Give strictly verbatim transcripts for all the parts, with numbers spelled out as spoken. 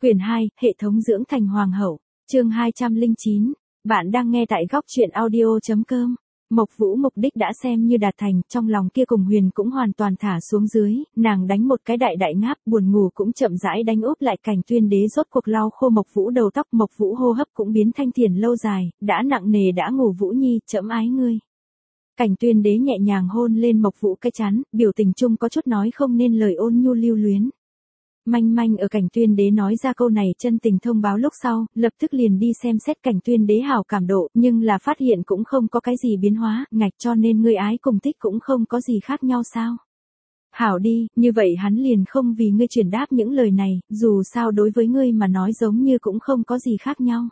Quyển hai, Hệ thống dưỡng thành hoàng hậu, chương hai trăm lẻ chín. Bạn đang nghe tại góc truyện audio chấm com. Mộc Vũ mục đích đã xem như đạt thành, trong lòng kia cùng Huyền cũng hoàn toàn thả xuống dưới, nàng đánh một cái đại đại ngáp, buồn ngủ cũng chậm rãi đánh úp lại. Cảnh Tuyên Đế rốt cuộc lau khô Mộc Vũ đầu tóc, Mộc Vũ hô hấp cũng biến thanh thiền lâu dài, đã nặng nề đã ngủ Vũ Nhi, trẫm ái ngươi. Cảnh Tuyên Đế nhẹ nhàng hôn lên Mộc Vũ cái trán, biểu tình chung có chút nói không nên lời ôn nhu lưu luyến. Manh Manh ở Cảnh Tuyên Đế nói ra câu này chân tình thông báo lúc sau, lập tức liền đi xem xét Cảnh Tuyên Đế hảo cảm độ, nhưng là phát hiện cũng không có cái gì biến hóa, ngạch cho nên ngươi ái cùng thích cũng không có gì khác nhau sao. Hảo đi, như vậy hắn liền không vì ngươi truyền đáp những lời này, dù sao đối với ngươi mà nói giống như cũng không có gì khác nhau.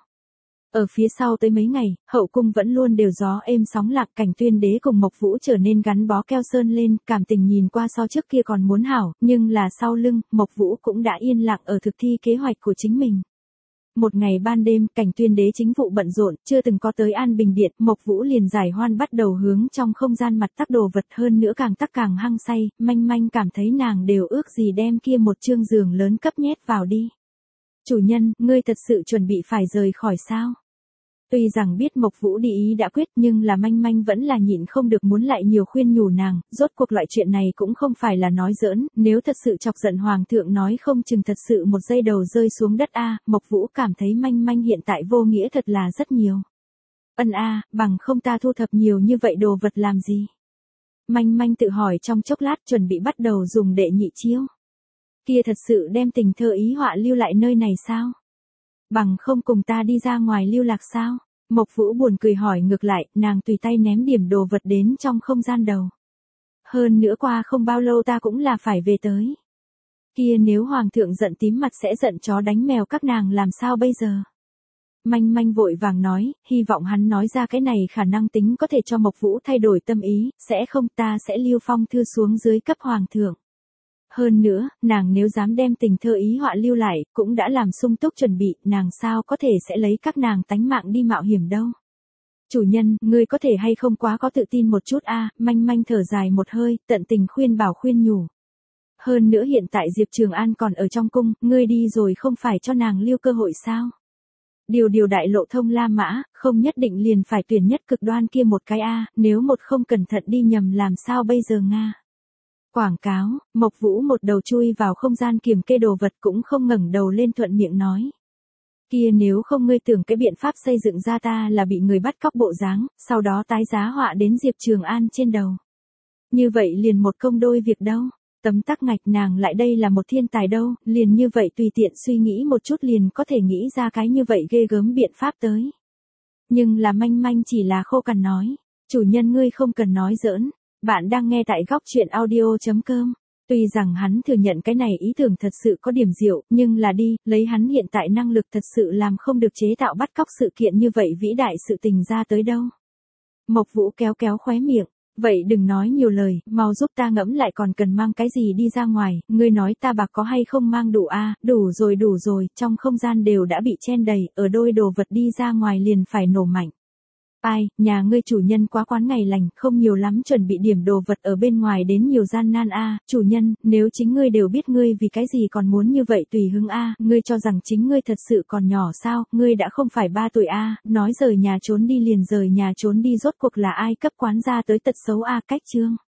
Ở phía sau tới mấy ngày, hậu cung vẫn luôn đều gió êm sóng lặng. Cảnh Tuyên Đế cùng Mộc Vũ trở nên gắn bó keo sơn lên, cảm tình nhìn qua so trước kia còn muốn hảo, nhưng là sau lưng, Mộc Vũ cũng đã yên lặng ở thực thi kế hoạch của chính mình. Một ngày ban đêm, Cảnh Tuyên Đế chính vụ bận rộn, chưa từng có tới An Bình Điện, Mộc Vũ liền giải hoan bắt đầu hướng trong không gian mặt tắc đồ vật, hơn nữa càng tắc càng hăng say. Manh Manh cảm thấy nàng đều ước gì đem kia một chương giường lớn cấp nhét vào đi. Chủ nhân, ngươi thật sự chuẩn bị phải rời khỏi sao? Tuy rằng biết Mộc Vũ đi ý đã quyết, nhưng là Manh Manh vẫn là nhịn không được muốn lại nhiều khuyên nhủ nàng, rốt cuộc loại chuyện này cũng không phải là nói giỡn, nếu thật sự chọc giận hoàng thượng nói không chừng thật sự một giây đầu rơi xuống đất a. Mộc Vũ cảm thấy Manh Manh hiện tại vô nghĩa thật là rất nhiều. Ân a, bằng không ta thu thập nhiều như vậy đồ vật làm gì? Manh Manh tự hỏi trong chốc lát, chuẩn bị bắt đầu dùng đệ nhị chiêu. Kia thật sự đem tình thơ ý họa lưu lại nơi này sao? Bằng không cùng ta đi ra ngoài lưu lạc sao? Mộc Vũ buồn cười hỏi ngược lại, nàng tùy tay ném điểm đồ vật đến trong không gian đầu. Hơn nữa qua không bao lâu ta cũng là phải về tới. Kia nếu hoàng thượng giận tím mặt sẽ giận chó đánh mèo các nàng làm sao bây giờ? Manh Manh vội vàng nói, hy vọng hắn nói ra cái này khả năng tính có thể cho Mộc Vũ thay đổi tâm ý, sẽ không ta sẽ lưu phong thư xuống dưới cấp hoàng thượng. Hơn nữa, nàng nếu dám đem tình thơ ý họa lưu lại, cũng đã làm sung túc chuẩn bị, nàng sao có thể sẽ lấy các nàng tánh mạng đi mạo hiểm đâu. Chủ nhân, ngươi có thể hay không quá có tự tin một chút a. Manh Manh thở dài một hơi, tận tình khuyên bảo khuyên nhủ. Hơn nữa hiện tại Diệp Trường An còn ở trong cung, ngươi đi rồi không phải cho nàng lưu cơ hội sao? Điều điều đại lộ thông La Mã, không nhất định liền phải tuyển nhất cực đoan kia một cái a, nếu một không cẩn thận đi nhầm làm sao bây giờ nga? Quảng cáo, Mộc Vũ một đầu chui vào không gian kiểm kê đồ vật cũng không ngẩng đầu lên thuận miệng nói. Kia nếu không ngươi tưởng cái biện pháp xây dựng ra ta là bị người bắt cóc bộ dáng, sau đó tái giá họa đến Diệp Trường An trên đầu. Như vậy liền một công đôi việc đâu, tấm tắc ngạch nàng lại đây là một thiên tài đâu, liền như vậy tùy tiện suy nghĩ một chút liền có thể nghĩ ra cái như vậy ghê gớm biện pháp tới. Nhưng là Manh Manh chỉ là khô cằn nói, chủ nhân ngươi không cần nói giỡn. Bạn đang nghe tại góc truyện audio chấm com. Tuy rằng hắn thừa nhận cái này ý tưởng thật sự có điểm diệu, nhưng là đi, lấy hắn hiện tại năng lực thật sự làm không được chế tạo bắt cóc sự kiện như vậy vĩ đại sự tình ra tới đâu. Mộc Vũ kéo kéo khóe miệng, vậy đừng nói nhiều lời, mau giúp ta ngẫm lại còn cần mang cái gì đi ra ngoài, ngươi nói ta bạc có hay không mang đủ a? Đủ rồi đủ rồi, trong không gian đều đã bị chen đầy, ở đôi đồ vật đi ra ngoài liền phải nổ mạnh. Ai, nhà ngươi chủ nhân quá quán ngày lành, không nhiều lắm chuẩn bị điểm đồ vật ở bên ngoài đến nhiều gian nan a. Chủ nhân, nếu chính ngươi đều biết ngươi vì cái gì còn muốn như vậy tùy hứng a, ngươi cho rằng chính ngươi thật sự còn nhỏ sao, ngươi đã không phải ba tuổi a, nói rời nhà trốn đi liền rời nhà trốn đi rốt cuộc là ai cấp quán ra tới tật xấu a. Cách chương.